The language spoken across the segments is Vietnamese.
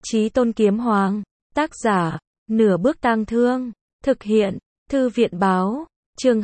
Chí Tôn Kiếm Hoàng, tác giả, Nửa Bước Tang Thương, thực hiện, Thư viện báo, chương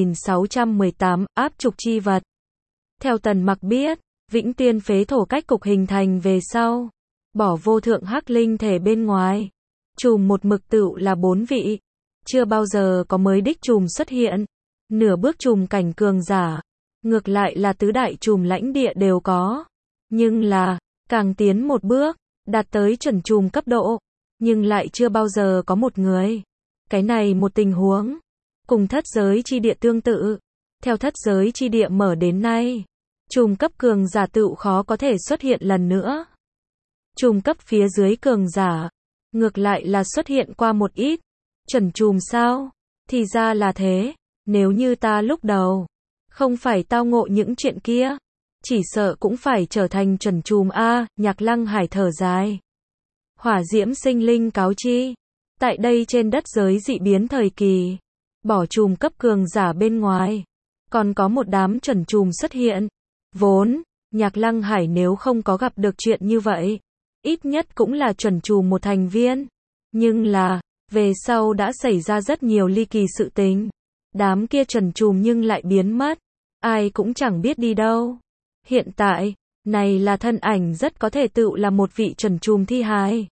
2618, áp trục chi vật. Theo Tần Mặc biết, Vĩnh Tuyên phế thổ cách cục hình thành về sau, bỏ vô thượng hắc linh thể bên ngoài, trùm một mực tựu là 4 vị, chưa bao giờ có mới đích trùm xuất hiện, nửa bước trùm cảnh cường giả, ngược lại là tứ đại trùm lãnh địa đều có, nhưng là, càng tiến một bước, đạt tới chuẩn trùm cấp độ, nhưng lại chưa bao giờ có một người. Cái này một tình huống, cùng thất giới chi địa tương tự, theo thất giới chi địa mở đến nay, trùm cấp cường giả tựu khó có thể xuất hiện lần nữa. Trùm cấp phía dưới cường giả, ngược lại là xuất hiện qua một ít, chuẩn trùm sao? Thì ra là thế, nếu như ta lúc đầu, không phải tao ngộ những chuyện kia, chỉ sợ cũng phải trở thành chuẩn trùm A. Nhạc Lăng Hải thở dài. Hỏa diễm sinh linh cáo chi, tại đây trên đất giới dị biến thời kỳ, bỏ trùm cấp cường giả bên ngoài, còn có một đám chuẩn trùm xuất hiện. Vốn, Nhạc Lăng Hải nếu không có gặp được chuyện như vậy, ít nhất cũng là chuẩn trùm một thành viên. Nhưng là, về sau đã xảy ra rất nhiều ly kỳ sự tình. Đám kia chuẩn trùm nhưng lại biến mất, ai cũng chẳng biết đi đâu. Hiện tại, này là thân ảnh rất có thể tựu là một vị chuẩn trùm thi hài.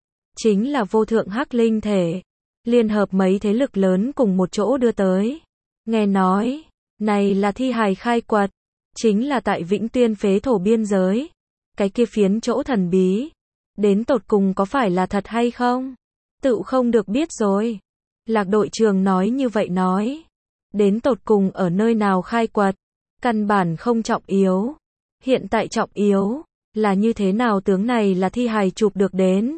Chính là vô thượng hắc linh thể, liên hợp mấy thế lực lớn cùng một chỗ đưa tới. Nghe nói, này là thi hài khai quật, chính là tại Vĩnh Tuyên phế thổ biên giới. Cái kia phiến chỗ thần bí, đến tột cùng có phải là thật hay không? Tựu không được biết rồi. Lạc đội trường nói như vậy nói. Đến tột cùng ở nơi nào khai quật, căn bản không trọng yếu. Hiện tại trọng yếu, là như thế nào tướng này là thi hài chụp được đến.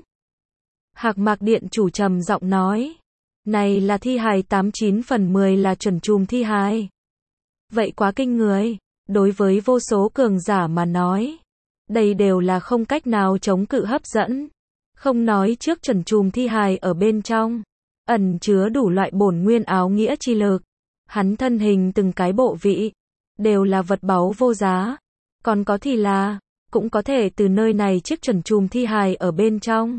Hạc Mạc Điện chủ trầm giọng nói. Này là thi hài 89 phần 10 là chuẩn trùm thi hài. Vậy quá kinh người, đối với vô số cường giả mà nói. Đây đều là không cách nào chống cự hấp dẫn. Không nói trước chuẩn trùm thi hài ở bên trong, ẩn chứa đủ loại bổn nguyên áo nghĩa chi lực. Hắn thân hình từng cái bộ vị, đều là vật báu vô giá. Còn có thì là, cũng có thể từ nơi này chiếc chuẩn trùm thi hài ở bên trong.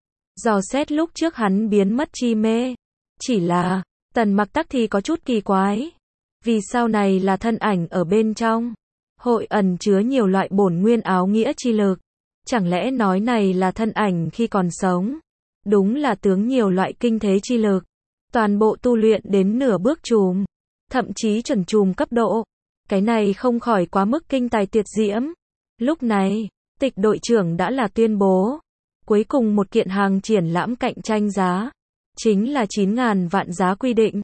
Dò xét lúc trước hắn biến mất chi mê. Chỉ là, Tần Mặc tắc thì có chút kỳ quái. Vì sau này là thân ảnh ở bên trong, hội ẩn chứa nhiều loại bổn nguyên áo nghĩa chi lực. Chẳng lẽ nói này là thân ảnh khi còn sống? Đúng là tướng nhiều loại kinh thế chi lực. Toàn bộ tu luyện đến nửa bước trùm, thậm chí chuẩn trùm cấp độ. Cái này không khỏi quá mức kinh tài tuyệt diễm. Lúc này, Tịch đội trưởng đã là tuyên bố. Cuối cùng một kiện hàng triển lãm cạnh tranh giá. Chính là 9.000 vạn giá quy định.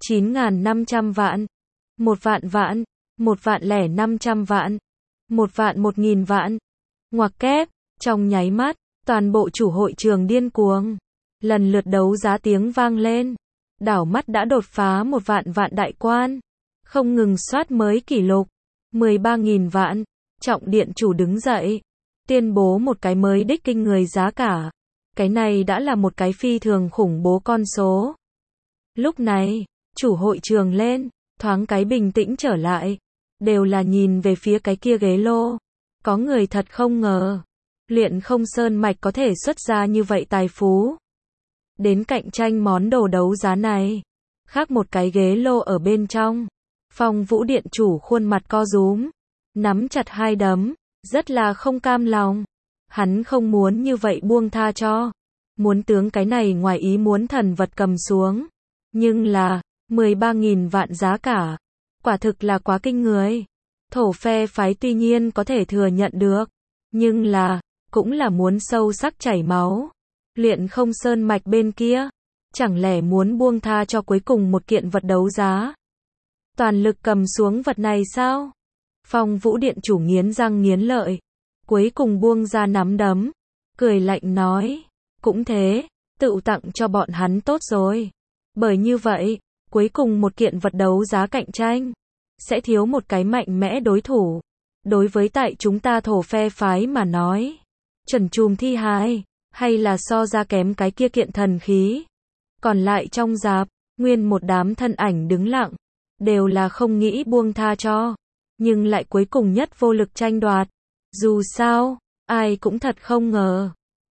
9.500 vạn. 1 vạn vạn. 1 vạn lẻ 500 vạn. 1 vạn 1.000 vạn. Ngoặc kép, trong nháy mắt, toàn bộ chủ hội trường điên cuồng. Lần lượt đấu giá tiếng vang lên. Đảo mắt đã đột phá 1 vạn vạn đại quan. Không ngừng soát mới kỷ lục. 13.000 vạn. Trọng điện chủ đứng dậy. Tuyên bố một cái mới đích kinh người giá cả. Cái này đã là một cái phi thường khủng bố con số. Lúc này, chủ hội trường lên, thoáng cái bình tĩnh trở lại. Đều là nhìn về phía cái kia ghế lô. Có người thật không ngờ. Luyện không sơn mạch có thể xuất ra như vậy tài phú. Đến cạnh tranh món đồ đấu giá này. Khác một cái ghế lô ở bên trong. Phong Vũ điện chủ khuôn mặt co rúm. Nắm chặt hai đấm. Rất là không cam lòng. Hắn không muốn như vậy buông tha cho. Muốn tướng cái này ngoài ý muốn thần vật cầm xuống. Nhưng là, 13.000 vạn giá cả. Quả thực là quá kinh người. Thổ phe phái tuy nhiên có thể thừa nhận được. Nhưng là, cũng là muốn sâu sắc chảy máu. Luyện không sơn mạch bên kia. Chẳng lẽ muốn buông tha cho cuối cùng một kiện vật đấu giá. Toàn lực cầm xuống vật này sao? Phong Vũ điện chủ nghiến răng nghiến lợi. Cuối cùng buông ra nắm đấm. Cười lạnh nói. Cũng thế, tự tặng cho bọn hắn tốt rồi. Bởi như vậy, cuối cùng một kiện vật đấu giá cạnh tranh. Sẽ thiếu một cái mạnh mẽ đối thủ. Đối với tại chúng ta thổ phe phái mà nói. Chuẩn trùm thi hài. Hay là so ra kém cái kia kiện thần khí. Còn lại trong dạp, nguyên một đám thân ảnh đứng lặng. Đều là không nghĩ buông tha cho. Nhưng lại cuối cùng nhất vô lực tranh đoạt. Dù sao, ai cũng thật không ngờ.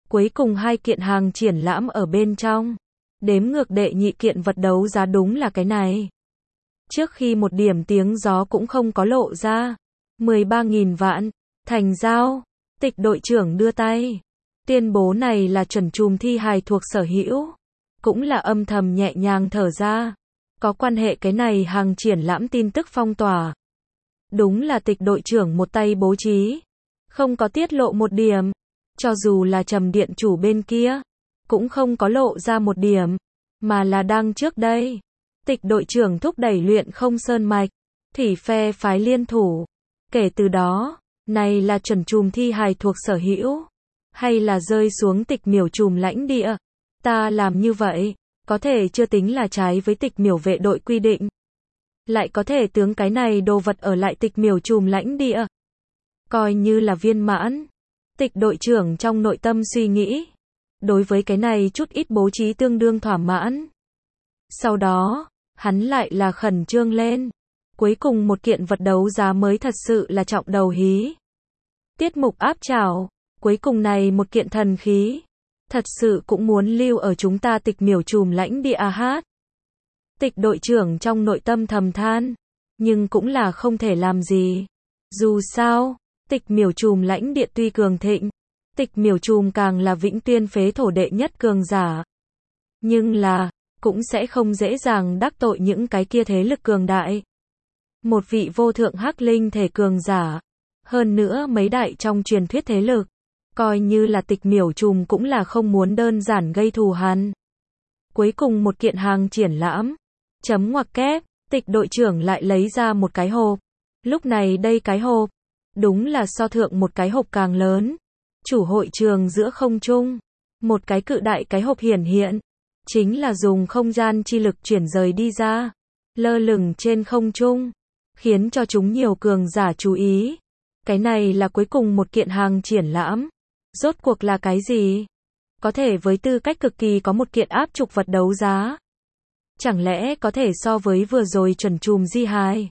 Cuối cùng 2 kiện hàng triển lãm ở bên trong. Đếm ngược đệ nhị kiện vật đấu giá đúng là cái này. Trước khi một điểm tiếng gió cũng không có lộ ra. 13.000 vạn. Thành giao. Tịch đội trưởng đưa tay. Tuyên bố này là chuẩn chùm thi hài thuộc sở hữu. Cũng là âm thầm nhẹ nhàng thở ra. Có quan hệ cái này hàng triển lãm tin tức phong tỏa. Đúng là tịch đội trưởng một tay bố trí. Không có tiết lộ một điểm. Cho dù là Trầm điện chủ bên kia. Cũng không có lộ ra một điểm. Mà là đang trước đây. Tịch đội trưởng thúc đẩy luyện không sơn mạch. Thủy phe phái liên thủ. Kể từ đó, này là chuẩn chùm thi hài thuộc sở hữu. Hay là rơi xuống tịch miểu chùm lãnh địa. Ta làm như vậy, có thể chưa tính là trái với tịch miểu vệ đội quy định. Lại có thể tướng cái này đồ vật ở lại tịch miểu chùm lãnh địa. Coi như là viên mãn. Tịch đội trưởng trong nội tâm suy nghĩ. Đối với cái này chút ít bố trí tương đương thỏa mãn. Sau đó, hắn lại là khẩn trương lên. Cuối cùng một kiện vật đấu giá mới thật sự là trọng đầu hí. Tiết mục áp trảo. Cuối cùng này một kiện thần khí. Thật sự cũng muốn lưu ở chúng ta tịch miểu chùm lãnh địa hát. Tịch đội trưởng trong nội tâm thầm than. Nhưng cũng là không thể làm gì. Dù sao, tịch miểu chùm lãnh địa tuy cường thịnh. Tịch miểu chùm càng là vĩnh tuyên phế thổ đệ nhất cường giả. Nhưng là, cũng sẽ không dễ dàng đắc tội những cái kia thế lực cường đại. Một vị vô thượng hắc linh thể cường giả. Hơn nữa mấy đại trong truyền thuyết thế lực. Coi như là tịch miểu chùm cũng là không muốn đơn giản gây thù hằn. Cuối cùng một kiện hàng triển lãm. Chấm ngoặc kép, tịch đội trưởng lại lấy ra một cái hộp. Lúc này đây cái hộp. Đúng là so thượng một cái hộp càng lớn. Chủ hội trường giữa không trung. Một cái cự đại cái hộp hiển hiện. Chính là dùng không gian chi lực chuyển rời đi ra. Lơ lửng trên không trung. Khiến cho chúng nhiều cường giả chú ý. Cái này là cuối cùng một kiện hàng triển lãm. Rốt cuộc là cái gì? Có thể với tư cách cực kỳ có một kiện áp trục vật đấu giá. Chẳng lẽ có thể so với vừa rồi chuẩn chùm di hài?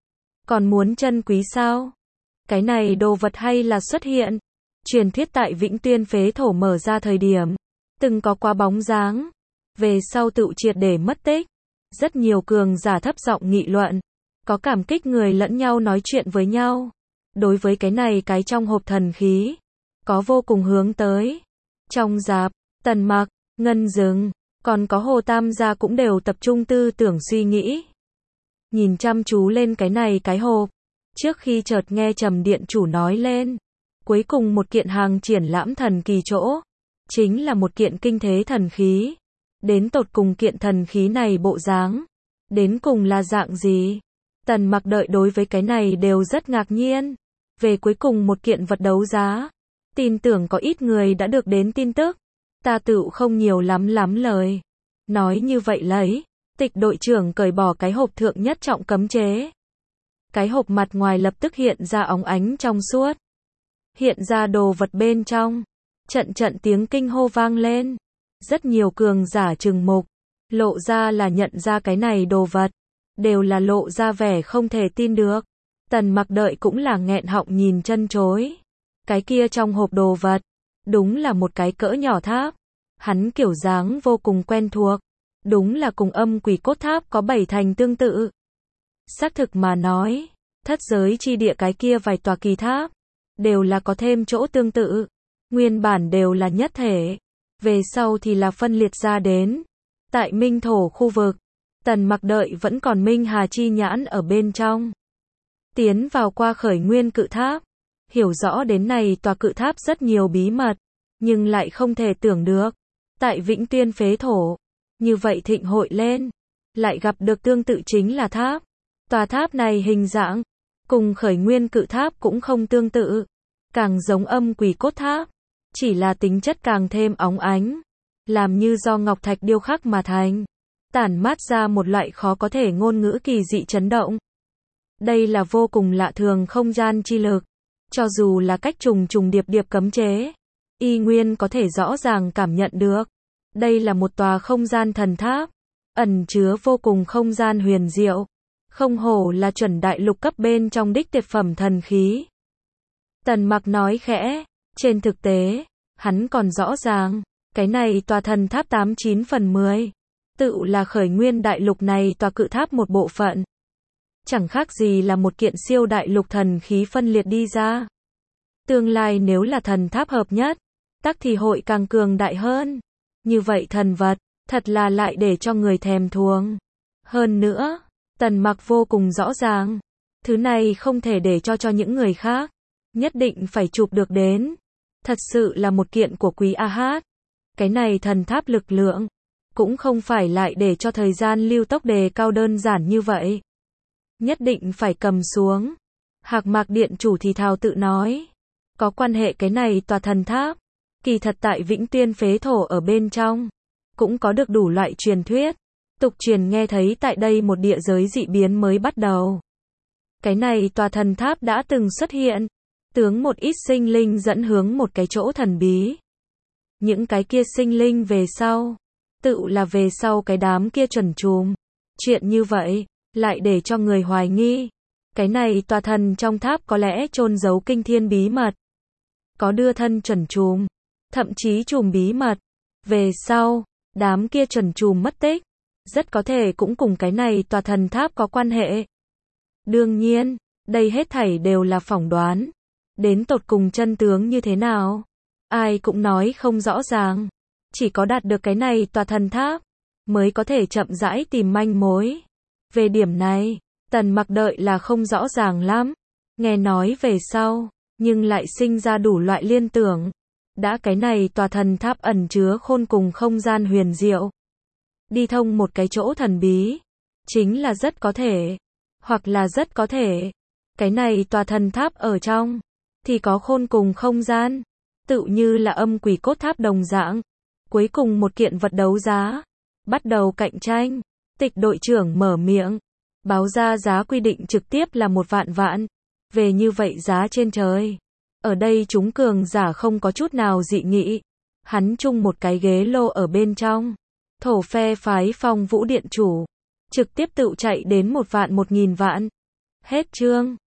Còn muốn chân quý sao? Cái này đồ vật hay là xuất hiện? Truyền thuyết tại Vĩnh Tuyên phế thổ mở ra thời điểm. Từng có quá bóng dáng. Về sau tự triệt để mất tích. Rất nhiều cường giả thấp giọng nghị luận. Có cảm kích người lẫn nhau nói chuyện với nhau. Đối với cái này cái trong hộp thần khí. Có vô cùng hướng tới. Trong dạp, Tần Mặc, Ngân Dừng, còn có Hồ Tam gia cũng đều tập trung tư tưởng suy nghĩ. Nhìn chăm chú lên cái này cái hộp. Trước khi chợt nghe Trầm điện chủ nói lên. Cuối cùng một kiện hàng triển lãm thần kỳ chỗ. Chính là một kiện kinh thế thần khí. Đến tột cùng kiện thần khí này bộ dáng. Đến cùng là dạng gì? Tần Mặc đợi đối với cái này đều rất ngạc nhiên. Về cuối cùng một kiện vật đấu giá. Tin tưởng có ít người đã được đến tin tức. Ta tựu không nhiều lắm lời. Nói như vậy lấy. Tịch đội trưởng cởi bỏ cái hộp thượng nhất trọng cấm chế. Cái hộp mặt ngoài lập tức hiện ra óng ánh trong suốt. Hiện ra đồ vật bên trong. Trận tiếng kinh hô vang lên. Rất nhiều cường giả trừng mục. Lộ ra là nhận ra cái này đồ vật. Đều là lộ ra vẻ không thể tin được. Tần Mặc đợi cũng là nghẹn họng nhìn chân chối. Cái kia trong hộp đồ vật. Đúng là một cái cỡ nhỏ tháp. Hắn kiểu dáng vô cùng quen thuộc. Đúng là cùng âm quỷ cốt tháp có 7 thành tương tự. Xác thực mà nói. Thất giới chi địa cái kia vài tòa kỳ tháp. Đều là có thêm chỗ tương tự. Nguyên bản đều là nhất thể. Về sau thì là phân liệt ra đến. Tại Minh Thổ khu vực. Tần Mặc đợi vẫn còn Minh Hà chi nhãn ở bên trong. Tiến vào qua khởi nguyên cự tháp. Hiểu rõ đến này tòa cự tháp rất nhiều bí mật. Nhưng lại không thể tưởng được. Tại Vĩnh Tuyên phế thổ. Như vậy thịnh hội lên. Lại gặp được tương tự chính là tháp. Tòa tháp này hình dạng. Cùng khởi nguyên cự tháp cũng không tương tự. Càng giống âm quỷ cốt tháp. Chỉ là tính chất càng thêm óng ánh. Làm như do ngọc thạch điêu khắc mà thành. Tản mát ra một loại khó có thể ngôn ngữ kỳ dị chấn động. Đây là vô cùng lạ thường không gian chi lực. Cho dù là cách trùng điệp cấm chế. Y nguyên có thể rõ ràng cảm nhận được. Đây là một tòa không gian thần tháp. Ẩn chứa vô cùng không gian huyền diệu. Không hổ là chuẩn đại lục cấp bên trong đích tuyệt phẩm thần khí. Tần Mặc nói khẽ. Trên thực tế, Hắn còn rõ ràng, cái này tòa thần tháp 89 phần 10, tự là khởi nguyên đại lục này tòa cự tháp một bộ phận. Chẳng khác gì là một kiện siêu đại lục thần khí phân liệt đi ra. Tương lai nếu là thần tháp hợp nhất, tắc thì hội càng cường đại hơn. Như vậy thần vật, thật là lại để cho người thèm thuồng. Hơn nữa, Tần Mặc vô cùng rõ ràng, thứ này không thể để cho những người khác, nhất định phải chụp được đến. Thật sự là một kiện của Quý A Hát. Cái này thần tháp lực lượng, cũng không phải lại để cho thời gian lưu tốc đề cao đơn giản như vậy. Nhất định phải cầm xuống. Hạc Mạc Điện chủ thì thào tự nói, có quan hệ cái này tòa thần tháp, kỳ thật tại Vĩnh Tuyên phế thổ ở bên trong, cũng có được đủ loại truyền thuyết. Tục truyền nghe thấy tại đây một địa giới dị biến mới bắt đầu. Cái này tòa thần tháp đã từng xuất hiện, tướng một ít sinh linh dẫn hướng một cái chỗ thần bí. Những cái kia sinh linh về sau, tự là về sau cái đám kia chuẩn trùm. Chuyện như vậy, lại để cho người hoài nghi. Cái này tòa thần trong tháp có lẽ chôn giấu kinh thiên bí mật. Có đưa thân chuẩn trùm, thậm chí trùm bí mật. Về sau, đám kia chuẩn trùm mất tích, rất có thể cũng cùng cái này tòa thần tháp có quan hệ. Đương nhiên, đây hết thảy đều là phỏng đoán. Đến tột cùng chân tướng như thế nào, ai cũng nói không rõ ràng. Chỉ có đạt được cái này tòa thần tháp, mới có thể chậm rãi tìm manh mối. Về điểm này, Tần Mặc đợi là không rõ ràng lắm. Nghe nói về sau, nhưng lại sinh ra đủ loại liên tưởng. Đã cái này tòa thần tháp ẩn chứa khôn cùng không gian huyền diệu. Đi thông một cái chỗ thần bí. Chính là rất có thể. Hoặc là rất có thể. Cái này tòa thần tháp ở trong. Thì có khôn cùng không gian. Tự như là âm quỷ cốt tháp đồng dạng. Cuối cùng một kiện vật đấu giá. Bắt đầu cạnh tranh. Tịch đội trưởng mở miệng. Báo ra giá quy định trực tiếp là 1 vạn. Về như vậy giá trên trời. Ở đây chúng cường giả không có chút nào dị nghị. Hắn chung một cái ghế lô ở bên trong. Thổ phe phái Phong Vũ điện chủ. Trực tiếp tự chạy đến 1.000 vạn. Hết chương.